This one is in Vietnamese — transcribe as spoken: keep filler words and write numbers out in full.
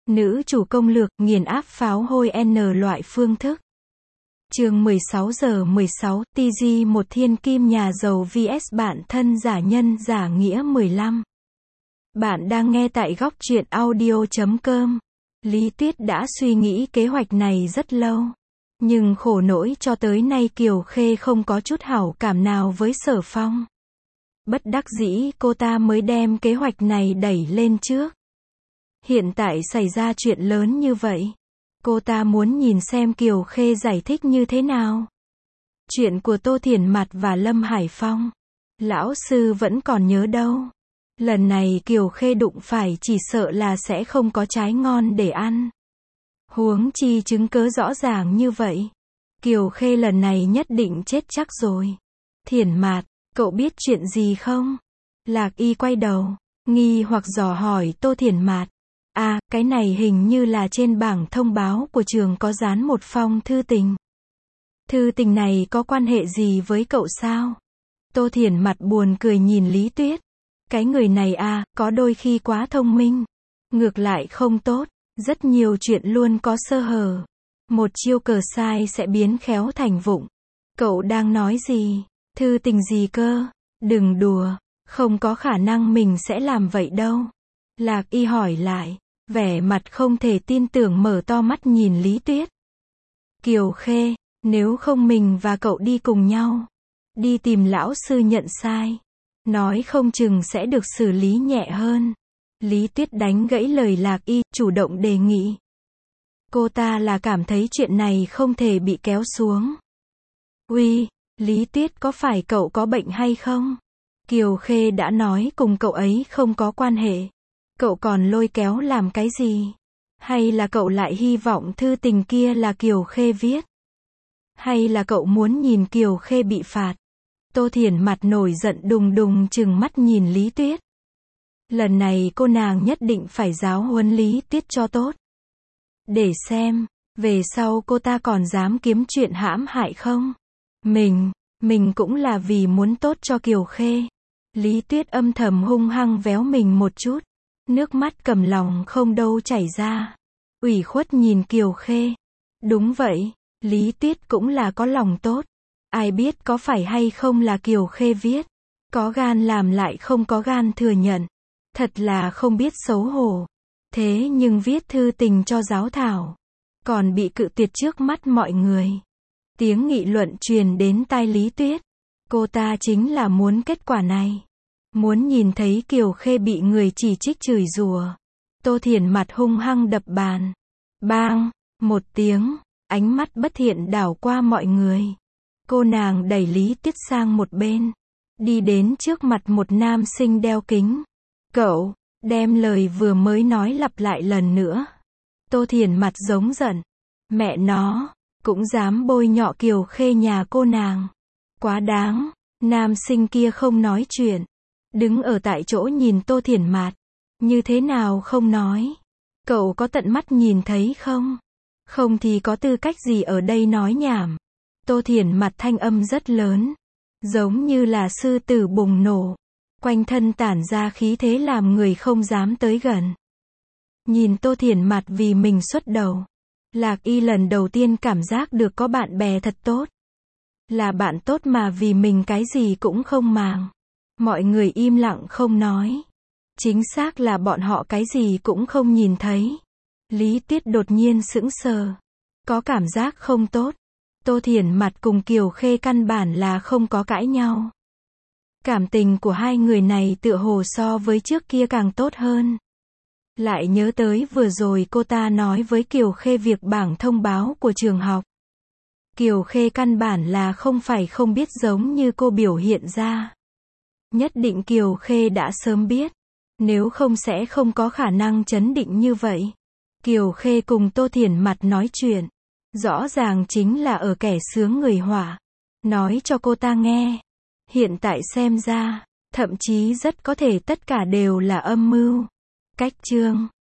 Nữ chủ công lược, nghiền áp pháo hôi N loại phương thức. Chương mười sáu giờ mười sáu, tê giê một thiên kim nhà giàu vs bạn thân giả nhân giả nghĩa mười lăm. Bạn đang nghe tại góc truyện audio chấm com. Lý Tuyết đã suy nghĩ kế hoạch này rất lâu. Nhưng khổ nỗi cho tới nay Kiều Khê không có chút hảo cảm nào với Sở Phong. Bất đắc dĩ cô ta mới đem kế hoạch này đẩy lên trước. Hiện tại xảy ra chuyện lớn như vậy. Cô ta muốn nhìn xem Kiều Khê giải thích như thế nào. Chuyện của Tô Thiển Mạt và Lâm Hải Phong. Lão sư vẫn còn nhớ đâu. Lần này Kiều Khê đụng phải chỉ sợ là sẽ không có trái ngon để ăn. Huống chi chứng cớ rõ ràng như vậy. Kiều Khê lần này nhất định chết chắc rồi. Thiển Mạt, cậu biết chuyện gì không? Lạc Y quay đầu, nghi hoặc dò hỏi Tô Thiển Mạt. À, cái này hình như là trên bảng thông báo của trường có dán một phong thư tình. Thư tình này có quan hệ gì với cậu sao? Tô Thiển Mạt buồn cười nhìn Lý Tuyết. Cái người này à, có đôi khi quá thông minh. Ngược lại không tốt, rất nhiều chuyện luôn có sơ hở. Một chiêu cờ sai sẽ biến khéo thành vụng. Cậu đang nói gì? Thư tình gì cơ? Đừng đùa, không có khả năng mình sẽ làm vậy đâu. Lạc Y hỏi lại, vẻ mặt không thể tin tưởng mở to mắt nhìn Lý Tuyết. Kiều Khê, nếu không mình và cậu đi cùng nhau. Đi tìm lão sư nhận sai. Nói không chừng sẽ được xử lý nhẹ hơn. Lý Tuyết đánh gãy lời Lạc Y, chủ động đề nghị. Cô ta là cảm thấy chuyện này không thể bị kéo xuống. Uy, Lý Tuyết có phải cậu có bệnh hay không? Kiều Khê đã nói cùng cậu ấy không có quan hệ. Cậu còn lôi kéo làm cái gì? Hay là cậu lại hy vọng thư tình kia là Kiều Khê viết? Hay là cậu muốn nhìn Kiều Khê bị phạt? Tô Thiển Mạt nổi giận đùng đùng trừng mắt nhìn Lý Tuyết. Lần này cô nàng nhất định phải giáo huấn Lý Tuyết cho tốt. Để xem, về sau cô ta còn dám kiếm chuyện hãm hại không? Mình, mình cũng là vì muốn tốt cho Kiều Khê. Lý Tuyết âm thầm hung hăng véo mình một chút. Nước mắt cầm lòng không đâu chảy ra. Ủy khuất nhìn Kiều Khê. Đúng vậy, Lý Tuyết cũng là có lòng tốt. Ai biết có phải hay không là Kiều Khê viết. Có gan làm lại không có gan thừa nhận. Thật là không biết xấu hổ. Thế nhưng viết thư tình cho giáo thảo. Còn bị cự tuyệt trước mắt mọi người. Tiếng nghị luận truyền đến tai Lý Tuyết. Cô ta chính là muốn kết quả này. Muốn nhìn thấy Kiều Khê bị người chỉ trích chửi rủa. Tô Thiển Mạt hung hăng đập bàn. Bang, một tiếng, ánh mắt bất thiện đảo qua mọi người. Cô nàng đẩy Lý Tuyết sang một bên. Đi đến trước mặt một nam sinh đeo kính. Cậu, đem lời vừa mới nói lặp lại lần nữa. Tô Thiển Mạt giống giận. Mẹ nó, cũng dám bôi nhọ Kiều Khê nhà cô nàng. Quá đáng, nam sinh kia không nói chuyện. Đứng ở tại chỗ nhìn Tô Thiển Mạt. Như thế nào không nói? Cậu có tận mắt nhìn thấy không? Không thì có tư cách gì ở đây nói nhảm? Tô Thiển Mạt thanh âm rất lớn. Giống như là sư tử bùng nổ. Quanh thân tản ra khí thế làm người không dám tới gần. Nhìn Tô Thiển Mạt vì mình xuất đầu. Lạc Y lần đầu tiên cảm giác được có bạn bè thật tốt. Là bạn tốt mà vì mình cái gì cũng không màng. Mọi người im lặng không nói. Chính xác là bọn họ cái gì cũng không nhìn thấy. Lý Tuyết đột nhiên sững sờ. Có cảm giác không tốt. Tô Thiển Mạt cùng Kiều Khê căn bản là không có cãi nhau. Cảm tình của hai người này tựa hồ so với trước kia càng tốt hơn. Lại nhớ tới vừa rồi cô ta nói với Kiều Khê việc bảng thông báo của trường học. Kiều Khê căn bản là không phải không biết giống như cô biểu hiện ra. Nhất định Kiều Khê đã sớm biết. Nếu không sẽ không có khả năng trấn định như vậy. Kiều Khê cùng Tô Thiển Mạt nói chuyện. Rõ ràng chính là ở kẻ sướng người họa. Nói cho cô ta nghe. Hiện tại xem ra, thậm chí rất có thể tất cả đều là âm mưu. Cách chương